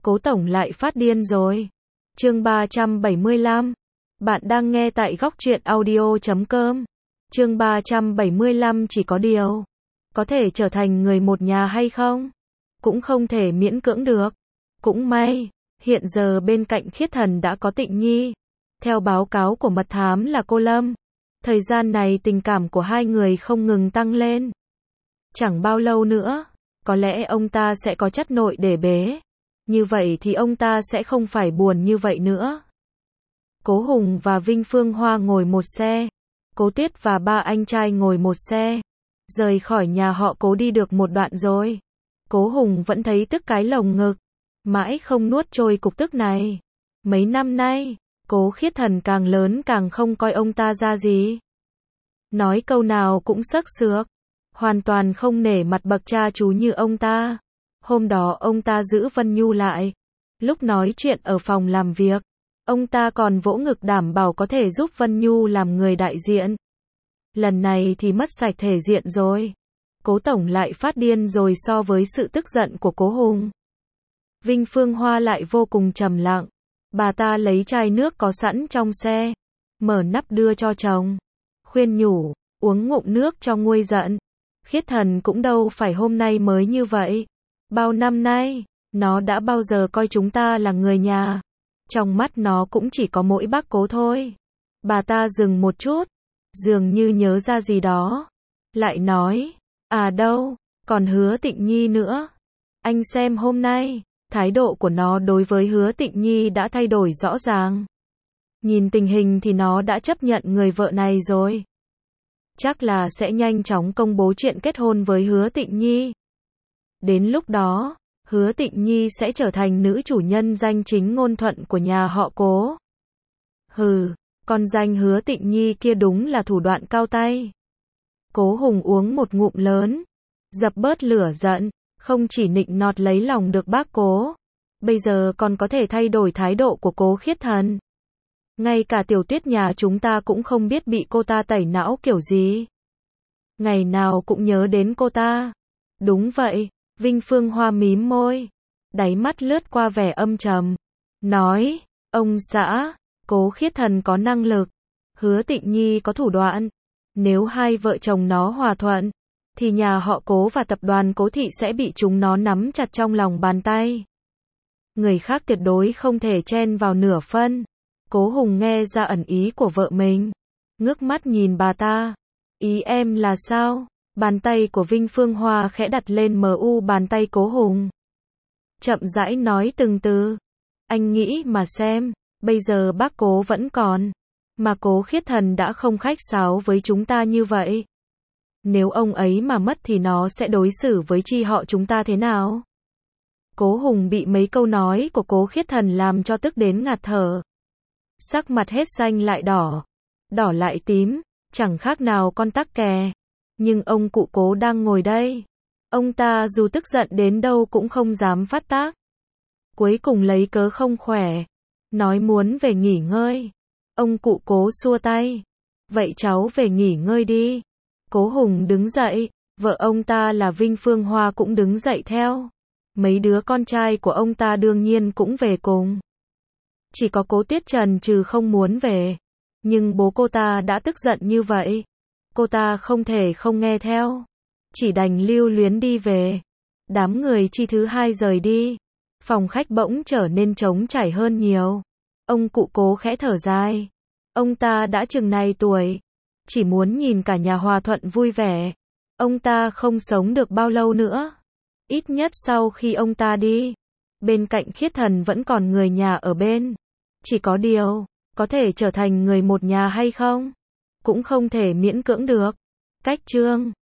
Cố tổng lại phát điên rồi. Chương 375. Bạn đang nghe tại góc truyện audio.com. Chương 375 chỉ có điều. Có thể trở thành người một nhà hay không? Cũng không thể miễn cưỡng được. Cũng may, hiện giờ bên cạnh Khiết Thần đã có Tịnh Nhi. Theo báo cáo của mật thám là cô Lâm. Thời gian này tình cảm của hai người không ngừng tăng lên. Chẳng bao lâu nữa, có lẽ ông ta sẽ có chất nội để bế. Như vậy thì ông ta sẽ không phải buồn như vậy nữa. Cố Hùng và Vinh Phương Hoa ngồi một xe. Cố Tuyết và ba anh trai ngồi một xe. Rời khỏi nhà họ Cố đi được một đoạn rồi. Cố Hùng vẫn thấy tức cái lồng ngực. Mãi không nuốt trôi cục tức này. Mấy năm nay, Cố Khiết Thần càng lớn càng không coi ông ta ra gì. Nói câu nào cũng xức xước. Hoàn toàn không nể mặt bậc cha chú như ông ta. Hôm đó ông ta giữ Vân Nhu lại. Lúc nói chuyện ở phòng làm việc, ông ta còn vỗ ngực đảm bảo có thể giúp Vân Nhu làm người đại diện. Lần này thì mất sạch thể diện rồi. Cố tổng lại phát điên rồi so với sự tức giận của Cố Hùng. Vinh Phương Hoa lại vô cùng trầm lặng. Bà ta lấy chai nước có sẵn trong xe, mở nắp đưa cho chồng. Khuyên nhủ, uống ngụm nước cho nguôi giận. Khiết Thần cũng đâu phải hôm nay mới như vậy. Bao năm nay, nó đã bao giờ coi chúng ta là người nhà. Trong mắt nó cũng chỉ có mỗi bác Cố thôi. Bà ta dừng một chút, dường như nhớ ra gì đó. Lại nói, à đâu, còn Hứa Tịnh Nhi nữa. Anh xem hôm nay, thái độ của nó đối với Hứa Tịnh Nhi đã thay đổi rõ ràng. Nhìn tình hình thì nó đã chấp nhận người vợ này rồi. Chắc là sẽ nhanh chóng công bố chuyện kết hôn với Hứa Tịnh Nhi. Đến lúc đó, Hứa Tịnh Nhi sẽ trở thành nữ chủ nhân danh chính ngôn thuận của nhà họ Cố. Hừ, con danh Hứa Tịnh Nhi kia đúng là thủ đoạn cao tay. Cố Hùng uống một ngụm lớn, dập bớt lửa giận, không chỉ nịnh nọt lấy lòng được bác Cố, bây giờ còn có thể thay đổi thái độ của Cố Khiết Thần. Ngay cả Tiểu Tuyết nhà chúng ta cũng không biết bị cô ta tẩy não kiểu gì. Ngày nào cũng nhớ đến cô ta. Đúng vậy, Vinh Phương Hoa mím môi, đáy mắt lướt qua vẻ âm trầm. Nói, ông xã, Cố Khiết Thần có năng lực, Hứa Tịnh Nhi có thủ đoạn. Nếu hai vợ chồng nó hòa thuận, thì nhà họ Cố và tập đoàn Cố Thị sẽ bị chúng nó nắm chặt trong lòng bàn tay. Người khác tuyệt đối không thể chen vào nửa phân. Cố Hùng nghe ra ẩn ý của vợ mình, ngước mắt nhìn bà ta. Ý em là sao? Bàn tay của Vinh Phương Hoa khẽ đặt lên mu bàn tay Cố Hùng. Chậm rãi nói từng từ. Anh nghĩ mà xem, bây giờ bác Cố vẫn còn, mà Cố Khiết Thần đã không khách sáo với chúng ta như vậy. Nếu ông ấy mà mất thì nó sẽ đối xử với chi họ chúng ta thế nào? Cố Hùng bị mấy câu nói của Cố Khiết Thần làm cho tức đến ngạt thở. Sắc mặt hết xanh lại đỏ, đỏ lại tím, chẳng khác nào con tắc kè. Nhưng ông cụ Cố đang ngồi đây. Ông ta dù tức giận đến đâu cũng không dám phát tác. Cuối cùng lấy cớ không khỏe, nói muốn về nghỉ ngơi. Ông cụ Cố xua tay. Vậy cháu về nghỉ ngơi đi. Cố Hùng đứng dậy, vợ ông ta là Vinh Phương Hoa cũng đứng dậy theo. Mấy đứa con trai của ông ta đương nhiên cũng về cùng. Chỉ có Cố Tuyết Trần trừ không muốn về. Nhưng bố cô ta đã tức giận như vậy. Cô ta không thể không nghe theo. Chỉ đành lưu luyến đi về. Đám người chi thứ hai rời đi. Phòng khách bỗng trở nên trống trải hơn nhiều. Ông cụ Cố khẽ thở dài. Ông ta đã chừng này tuổi, chỉ muốn nhìn cả nhà hòa thuận vui vẻ. Ông ta không sống được bao lâu nữa. Ít nhất sau khi ông ta đi, bên cạnh Khiết Thần vẫn còn người nhà ở bên. Chỉ có điều, có thể trở thành người một nhà hay không? Cũng không thể miễn cưỡng được. Cách chương